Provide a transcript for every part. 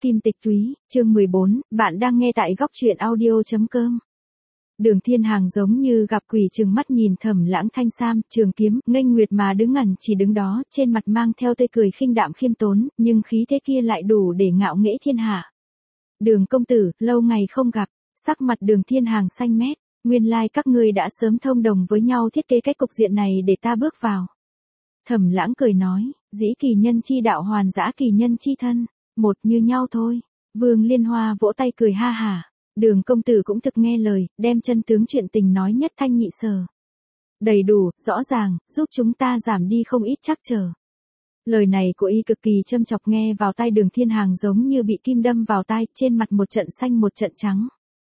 Kim Tịch Túy, chương 14, bạn đang nghe tại góc truyện audio.com. Đường Thiên Hàng giống như gặp quỷ trừng mắt nhìn Thẩm Lãng thanh sam, trường kiếm, nghênh nguyệt mà đứng ngẩn chỉ đứng đó, trên mặt mang theo tươi cười khinh đạm khiêm tốn, nhưng khí thế kia lại đủ để ngạo nghễ thiên hạ. Đường công tử, lâu ngày không gặp, sắc mặt Đường Thiên Hàng xanh mét, nguyên lai các ngươi đã sớm thông đồng với nhau thiết kế cái cục diện này để ta bước vào. Thẩm Lãng cười nói, dĩ kỳ nhân chi đạo hoàn dã kỳ nhân chi thân, một như nhau thôi. Vương Liên Hoa vỗ tay cười ha hả. Đường công tử cũng thực nghe lời, đem chân tướng chuyện tình nói nhất thanh nhị sở. Đầy đủ, rõ ràng, giúp chúng ta giảm đi không ít trắc trở. Lời này của y cực kỳ châm chọc, nghe vào tai Đường Thiên Hàng giống như bị kim đâm vào tai, trên mặt một trận xanh một trận trắng.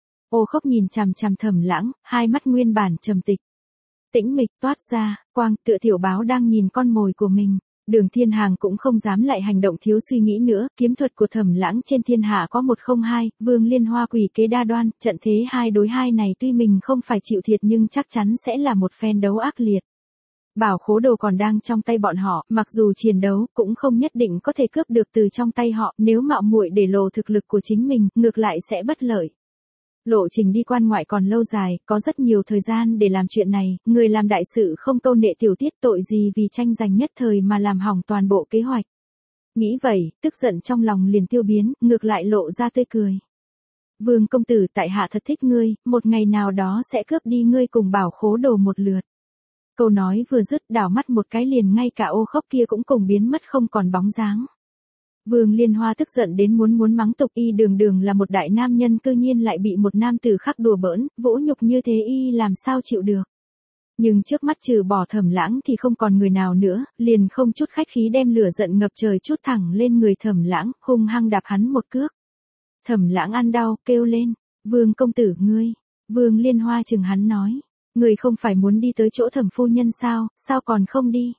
Ô Khốc nhìn chằm chằm Thẩm Lãng, hai mắt nguyên bản trầm tịch. Tĩnh mịch toát ra, quang tựa tiểu báo đang nhìn con mồi của mình. Đường Thiên Hàng cũng không dám lại hành động thiếu suy nghĩ nữa, kiếm thuật của Thẩm Lãng trên thiên hạ có một không hai, Vương Liên Hoa quỷ kế đa đoan, trận thế 2 đối 2 này tuy mình không phải chịu thiệt nhưng chắc chắn sẽ là một phen đấu ác liệt. Bảo khố đồ còn đang trong tay bọn họ, mặc dù chiến đấu cũng không nhất định có thể cướp được từ trong tay họ, nếu mạo muội để lộ thực lực của chính mình, ngược lại sẽ bất lợi. Lộ trình đi quan ngoại còn lâu dài, có rất nhiều thời gian để làm chuyện này, người làm đại sự không câu nệ tiểu tiết, tội gì vì tranh giành nhất thời mà làm hỏng toàn bộ kế hoạch. Nghĩ vậy, tức giận trong lòng liền tiêu biến, ngược lại lộ ra tươi cười. Vương công tử, tại hạ thật thích ngươi, một ngày nào đó sẽ cướp đi ngươi cùng bảo khố đồ một lượt. Câu nói vừa dứt, đảo mắt một cái liền ngay cả Ô Khốc kia cũng cùng biến mất không còn bóng dáng. Vương Liên Hoa tức giận đến muốn mắng tục, y đường là một đại nam nhân cư nhiên lại bị một nam tử khác đùa bỡn, vũ nhục như thế y làm sao chịu được. Nhưng trước mắt trừ bỏ Thẩm Lãng thì không còn người nào nữa, liền không chút khách khí đem lửa giận ngập trời chút thẳng lên người Thẩm Lãng, hung hăng đạp hắn một cước. Thẩm Lãng ăn đau, kêu lên, Vương công tử ngươi. Vương Liên Hoa chừng hắn nói, ngươi không phải muốn đi tới chỗ Thẩm phu nhân sao còn không đi.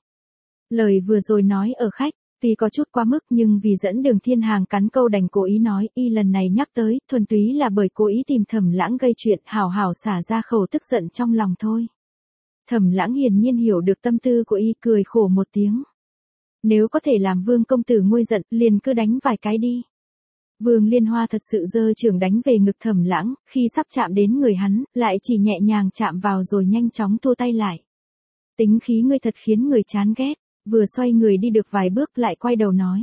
Lời vừa rồi nói ở khách. Tuy có chút quá mức nhưng vì dẫn Đường Thiên Hàng cắn câu đành cố ý nói, y lần này nhắc tới, thuần túy là bởi cố ý tìm Thẩm Lãng gây chuyện, hảo hảo xả ra khẩu tức giận trong lòng thôi. Thẩm Lãng hiển nhiên hiểu được tâm tư của y, cười khổ một tiếng. Nếu có thể làm Vương công tử nguôi giận, liền cứ đánh vài cái đi. Vương Liên Hoa thật sự giơ chưởng đánh về ngực Thẩm Lãng, khi sắp chạm đến người hắn, lại chỉ nhẹ nhàng chạm vào rồi nhanh chóng thua tay lại. Tính khí ngươi thật khiến người chán ghét. Vừa xoay người đi được vài bước lại quay đầu nói.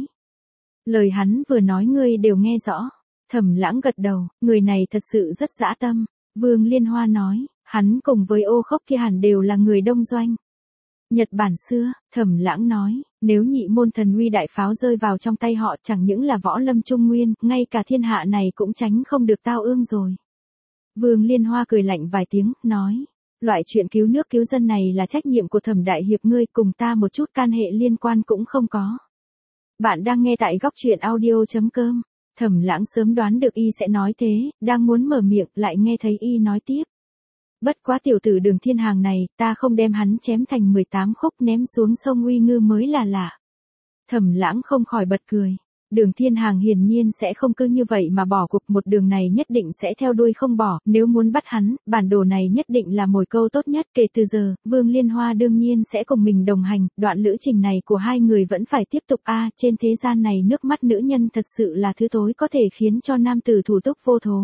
Lời hắn vừa nói ngươi đều nghe rõ. Thẩm Lãng gật đầu, người này thật sự rất dã tâm. Vương Liên Hoa nói, hắn cùng với Ô Khốc kia hẳn đều là người đông doanh. Nhật Bản xưa, Thẩm Lãng nói, nếu nhị môn thần uy đại pháo rơi vào trong tay họ chẳng những là võ lâm trung nguyên, ngay cả thiên hạ này cũng tránh không được tao ương rồi. Vương Liên Hoa cười lạnh vài tiếng, nói. Loại chuyện cứu nước cứu dân này là trách nhiệm của Thẩm đại hiệp ngươi, cùng ta một chút can hệ liên quan cũng không có. Bạn đang nghe tại góc truyện audio.com. Thẩm Lãng sớm đoán được y sẽ nói thế, đang muốn mở miệng lại nghe thấy y nói tiếp. Bất quá tiểu tử Đường Thiên Hàng này, ta không đem hắn chém thành 18 khúc ném xuống sông Uy Ngư mới là lạ. Thẩm Lãng không khỏi bật cười. Đường Thiên Hàng hiển nhiên sẽ không cứ như vậy mà bỏ cuộc, một đường này nhất định sẽ theo đuôi không bỏ, nếu muốn bắt hắn, bản đồ này nhất định là mồi câu tốt nhất. Kể từ giờ, Vương Liên Hoa đương nhiên sẽ cùng mình đồng hành, đoạn lữ trình này của hai người vẫn phải tiếp tục. Trên thế gian này nước mắt nữ nhân thật sự là thứ tối có thể khiến cho nam tử thủ túc vô thố.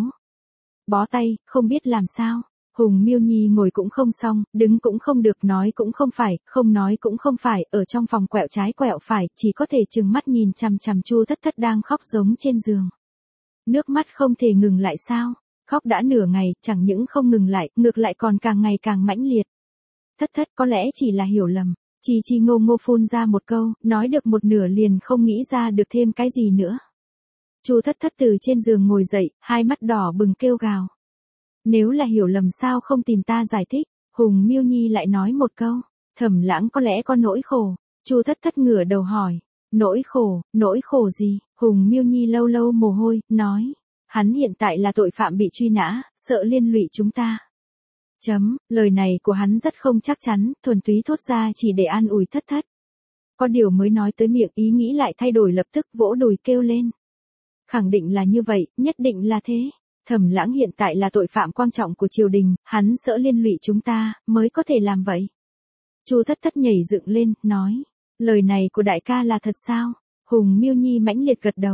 Bó tay, không biết làm sao. Hùng Miêu Nhi ngồi cũng không xong, đứng cũng không được, nói cũng không phải, không nói cũng không phải, ở trong phòng quẹo trái quẹo phải, chỉ có thể trừng mắt nhìn chằm chằm Chu Thất Thất đang khóc giống trên giường. Nước mắt không thể ngừng lại sao? Khóc đã nửa ngày, chẳng những không ngừng lại, ngược lại còn càng ngày càng mãnh liệt. Thất Thất có lẽ chỉ là hiểu lầm. Chi ngô ngô phun ra một câu, nói được một nửa liền không nghĩ ra được thêm cái gì nữa. Chu Thất Thất từ trên giường ngồi dậy, hai mắt đỏ bừng kêu gào. Nếu là hiểu lầm sao không tìm ta giải thích. Hùng Miêu Nhi lại nói một câu. Thẩm Lãng có lẽ có nỗi khổ. Chu Thất Thất ngửa đầu hỏi. Nỗi khổ gì? Hùng Miêu Nhi lâu lâu mồ hôi, nói. Hắn hiện tại là tội phạm bị truy nã, sợ liên lụy chúng ta. Lời này của hắn rất không chắc chắn, thuần túy thốt ra chỉ để an ủi Thất Thất. Có điều mới nói tới miệng, ý nghĩ lại thay đổi, lập tức vỗ đùi kêu lên. Khẳng định là như vậy, nhất định là thế. Thẩm Lãng hiện tại là tội phạm quan trọng của triều đình, hắn sợ liên lụy chúng ta, mới có thể làm vậy. Chu Thất Thất nhảy dựng lên, nói. Lời này của đại ca là thật sao? Hùng Miêu Nhi mãnh liệt gật đầu.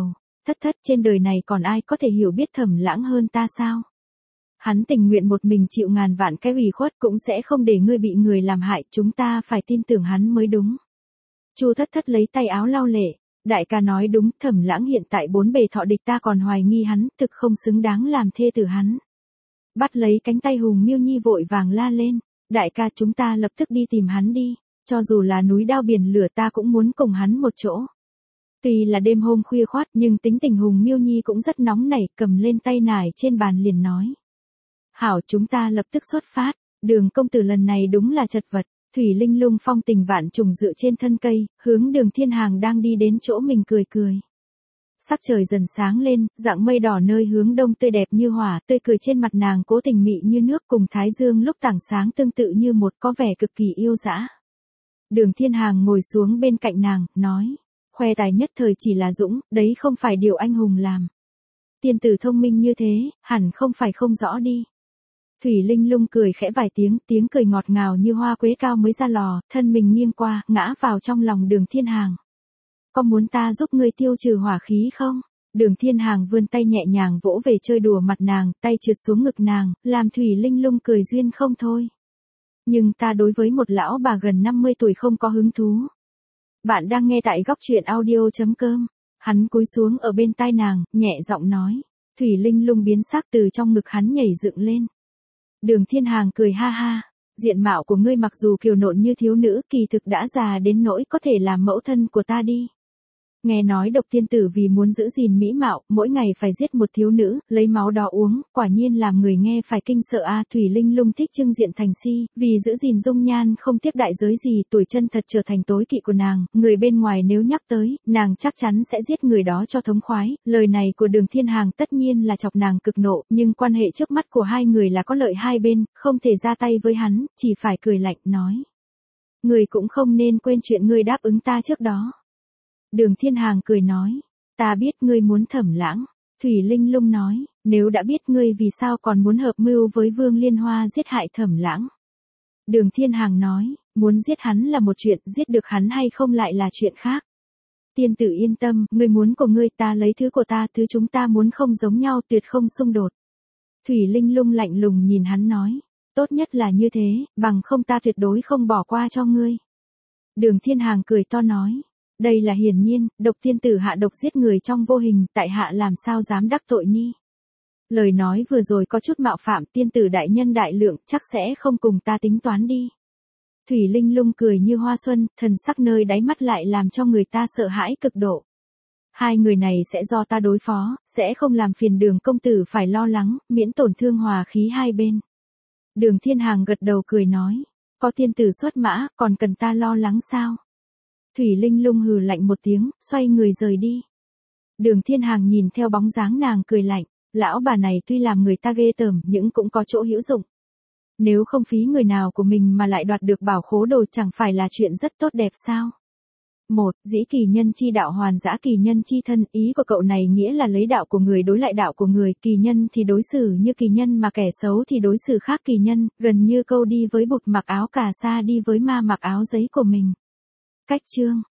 thất, trên đời này còn ai có thể hiểu biết Thẩm Lãng hơn ta sao? Hắn tình nguyện một mình chịu ngàn vạn cái ủy khuất cũng sẽ không để ngươi bị người làm hại, chúng ta phải tin tưởng hắn mới đúng. Chu thất lấy tay áo lau lệ, đại ca nói đúng, Thẩm Lãng hiện tại bốn bề thọ địch, ta còn hoài nghi hắn, thực không xứng đáng làm thê tử hắn. Bắt lấy cánh tay Hùng Miêu Nhi vội vàng la lên, đại ca chúng ta lập tức đi tìm hắn đi, cho dù là núi đao biển lửa ta cũng muốn cùng hắn một chỗ. Tuy là đêm hôm khuya khoát nhưng tính tình Hùng Miêu Nhi cũng rất nóng nảy, cầm lên tay nải trên bàn liền nói. Hảo, chúng ta lập tức xuất phát, Đường công tử lần này đúng là chật vật. Thủy Linh Lung phong tình vạn trùng dựa trên thân cây, hướng Đường Thiên Hàng đang đi đến chỗ mình cười. Sắc trời dần sáng lên, dạng mây đỏ nơi hướng đông tươi đẹp như hỏa, tươi cười trên mặt nàng cố tình mị như nước, cùng thái dương lúc tảng sáng tương tự như một, có vẻ cực kỳ yêu dã. Đường Thiên Hàng ngồi xuống bên cạnh nàng, nói, khoe tài nhất thời chỉ là dũng, đấy không phải điều anh hùng làm. Tiên tử thông minh như thế, hẳn không phải không rõ đi. Thủy Linh Lung cười khẽ vài tiếng cười ngọt ngào như hoa quế cao mới ra lò, thân mình nghiêng qua, ngã vào trong lòng Đường Thiên Hàng. Có muốn ta giúp ngươi tiêu trừ hỏa khí không? Đường Thiên Hàng vươn tay nhẹ nhàng vỗ về chơi đùa mặt nàng, tay trượt xuống ngực nàng, làm Thủy Linh Lung cười duyên không thôi. Nhưng ta đối với một lão bà gần 50 tuổi không có hứng thú. Bạn đang nghe tại góc truyện audio.com. Hắn cúi xuống ở bên tai nàng, nhẹ giọng nói. Thủy Linh Lung biến sắc từ trong ngực hắn nhảy dựng lên. Đường Thiên Hàng cười ha ha, diện mạo của ngươi mặc dù kiều nộn như thiếu nữ, kỳ thực đã già đến nỗi có thể làm mẫu thân của ta đi. Nghe nói độc tiên tử vì muốn giữ gìn mỹ mạo, mỗi ngày phải giết một thiếu nữ, lấy máu đó uống, quả nhiên làm người nghe phải kinh sợ a. Thủy Linh Lung thích trưng diện thành si, vì giữ gìn dung nhan không tiếc đại giới gì, tuổi chân thật trở thành tối kỵ của nàng, người bên ngoài nếu nhắc tới, nàng chắc chắn sẽ giết người đó cho thống khoái. Lời này của Đường Thiên Hàng tất nhiên là chọc nàng cực nộ, nhưng quan hệ trước mắt của hai người là có lợi hai bên, không thể ra tay với hắn, chỉ phải cười lạnh nói. Người cũng không nên quên chuyện ngươi đáp ứng ta trước đó. Đường Thiên Hàng cười nói, ta biết ngươi muốn Thẩm Lãng. Thủy Linh Lung nói, nếu đã biết ngươi vì sao còn muốn hợp mưu với Vương Liên Hoa giết hại Thẩm Lãng. Đường Thiên Hàng nói, muốn giết hắn là một chuyện, giết được hắn hay không lại là chuyện khác. Tiên tử yên tâm, ngươi muốn của ngươi ta lấy thứ của ta, thứ chúng ta muốn không giống nhau, tuyệt không xung đột. Thủy Linh Lung lạnh lùng nhìn hắn nói, tốt nhất là như thế, bằng không ta tuyệt đối không bỏ qua cho ngươi. Đường Thiên Hàng cười to nói. Đây là hiển nhiên, độc tiên tử hạ độc giết người trong vô hình, tại hạ làm sao dám đắc tội nhi. Lời nói vừa rồi có chút mạo phạm, tiên tử đại nhân đại lượng, chắc sẽ không cùng ta tính toán đi. Thủy Linh Lung cười như hoa xuân, thần sắc nơi đáy mắt lại làm cho người ta sợ hãi cực độ. Hai người này sẽ do ta đối phó, sẽ không làm phiền Đường công tử phải lo lắng, miễn tổn thương hòa khí hai bên. Đường Thiên Hàng gật đầu cười nói, có tiên tử xuất mã, còn cần ta lo lắng sao? Thủy Linh Lung hừ lạnh một tiếng, xoay người rời đi. Đường Thiên Hàng nhìn theo bóng dáng nàng cười lạnh, lão bà này tuy làm người ta ghê tởm nhưng cũng có chỗ hữu dụng. Nếu không phí người nào của mình mà lại đoạt được bảo khố đồ chẳng phải là chuyện rất tốt đẹp sao? 1. Dĩ kỳ nhân chi đạo hoàn dã kỳ nhân chi thân, ý của cậu này nghĩa là lấy đạo của người đối lại đạo của người, kỳ nhân thì đối xử như kỳ nhân mà kẻ xấu thì đối xử khác kỳ nhân, gần như câu đi với bụt mặc áo cà sa đi với ma mặc áo giấy của mình. Cách chương